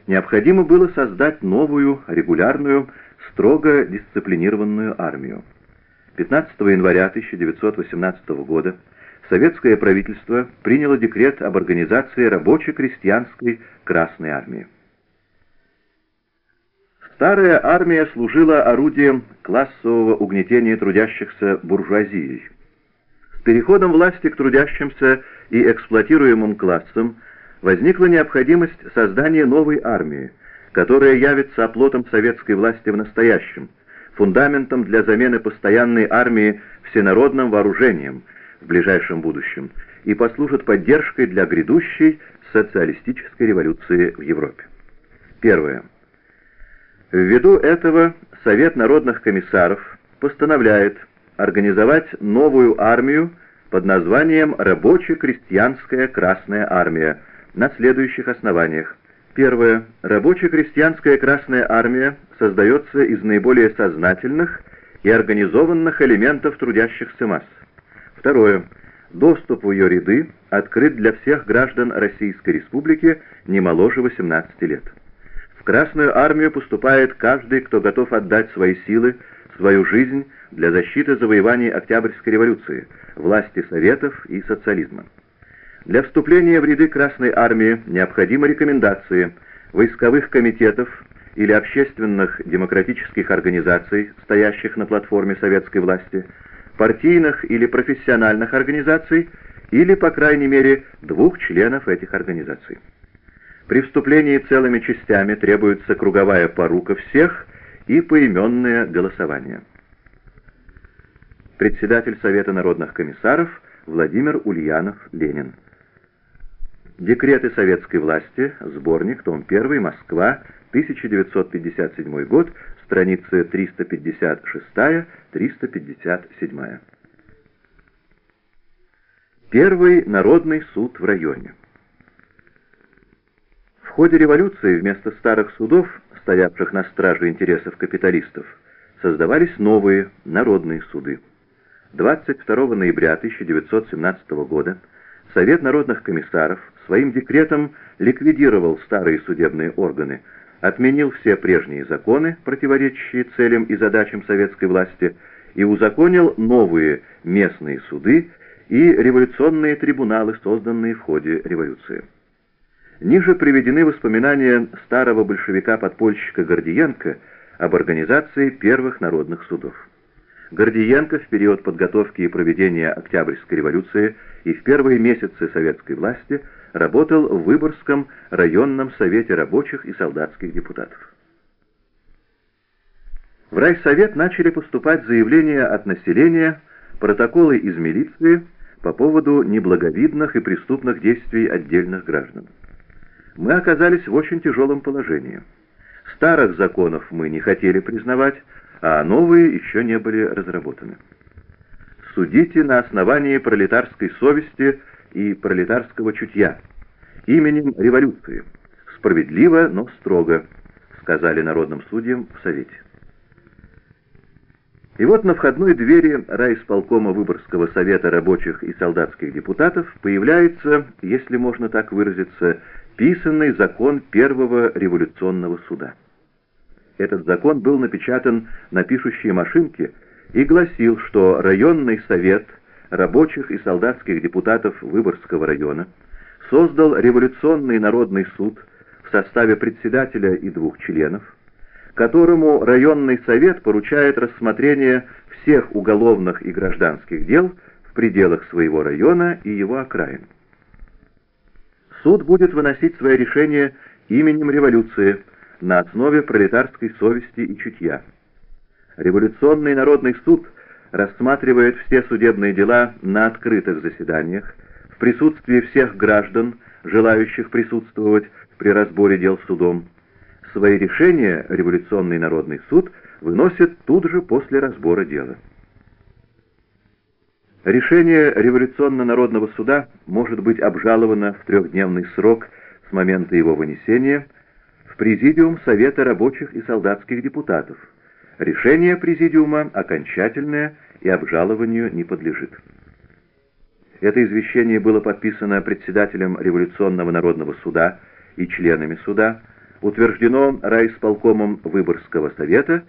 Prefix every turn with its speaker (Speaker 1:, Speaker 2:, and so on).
Speaker 1: необходимо было создать новую, регулярную, строго дисциплинированную армию. 15 января 1918 года советское правительство приняло декрет об организации рабоче-крестьянской Красной армии. Старая армия служила орудием классового угнетения трудящихся буржуазией. С переходом власти к трудящимся и эксплуатируемым классам возникла необходимость создания новой армии, которая явится оплотом советской власти в настоящем, фундаментом для замены постоянной армии всенародным вооружением в ближайшем будущем и послужит поддержкой для грядущей социалистической революции в Европе. Первое. Ввиду этого Совет народных комиссаров постановляет организовать новую армию под названием Рабоче-крестьянская Красная армия на следующих основаниях. Первое. Рабоче-крестьянская Красная армия создается из наиболее сознательных и организованных элементов трудящихся масс. Второе. Доступ в ее ряды открыт для всех граждан Российской Республики не моложе 18 лет. В Красную армию поступает каждый, кто готов отдать свои силы, свою жизнь для защиты завоеваний Октябрьской революции, власти Советов и социализма. Для вступления в ряды Красной армии необходимы рекомендации войсковых комитетов или общественных демократических организаций, стоящих на платформе советской власти, партийных или профессиональных организаций, или, по крайней мере, 2 членов этих организаций. При вступлении целыми частями требуется круговая порука всех и поименное голосование. Председатель Совета народных комиссаров Владимир Ульянов-Ленин. Декреты советской власти, сборник, том 1, Москва, 1957 год, страницы 356-357. Первый народный суд в районе. В ходе революции вместо старых судов, стоявших на страже интересов капиталистов, создавались новые народные суды. 22 ноября 1917 года Совет народных комиссаров своим декретом ликвидировал старые судебные органы, отменил все прежние законы, противоречащие целям и задачам советской власти, и узаконил новые местные суды и революционные трибуналы, созданные в ходе революции. Ниже приведены воспоминания старого большевика-подпольщика Гордиенко об организации первых народных судов. Гордиенко в период подготовки и проведения Октябрьской революции и в первые месяцы советской власти работал в Выборгском районном совете рабочих и солдатских депутатов. В райсовет начали поступать заявления от населения, протоколы из милиции по поводу неблаговидных и преступных действий отдельных граждан. Мы оказались в очень тяжелом положении. Старых законов мы не хотели признавать, а новые еще не были разработаны. Судите на основании пролетарской совести и пролетарского чутья, именем революции, справедливо, но строго, сказали народным судьям в Совете. И вот на входной двери райисполкома Выборгского совета рабочих и солдатских депутатов появляется, если можно так выразиться, писанный закон первого революционного суда. Этот закон был напечатан на пишущей машинке и гласил, что районный совет рабочих и солдатских депутатов Выборгского района создал революционный народный суд в составе председателя и 2 членов, которому районный совет поручает рассмотрение всех уголовных и гражданских дел в пределах своего района и его окраин. Суд будет выносить свои решения именем революции на основе пролетарской совести и чутья. Революционный народный суд рассматривает все судебные дела на открытых заседаниях, в присутствии всех граждан, желающих присутствовать при разборе дел судом. Свои решения революционный народный суд выносит тут же после разбора дела. Решение революционно-народного суда может быть обжаловано в 3-дневный срок с момента его вынесения в Президиум Совета рабочих и солдатских депутатов. Решение Президиума окончательное и обжалованию не подлежит. Это извещение было подписано председателем Революционного народного суда и членами суда, утверждено райисполкомом Выборгского совета